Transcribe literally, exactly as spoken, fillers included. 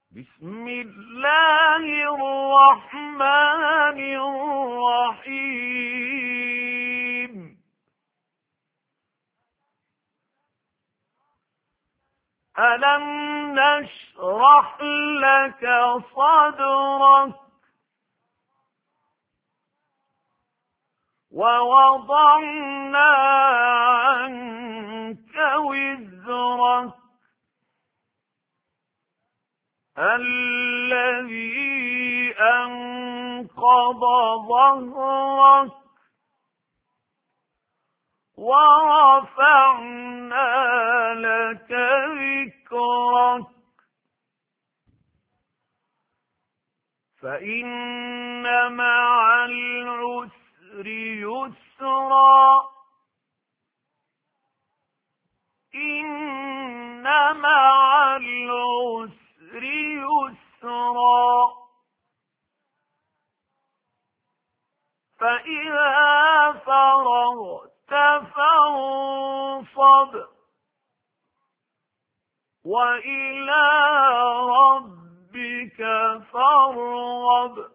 بسم الله الرحمن الرحيم ألم نشرح لك صدرك ووضعنا عنك وزرك الذي أنقض ظهرك ورفعنا لك ذكرك فإن مع العسر يسرا إن مع العسر يسرا فإذا فرغت فانصب وإلى ربك فارغب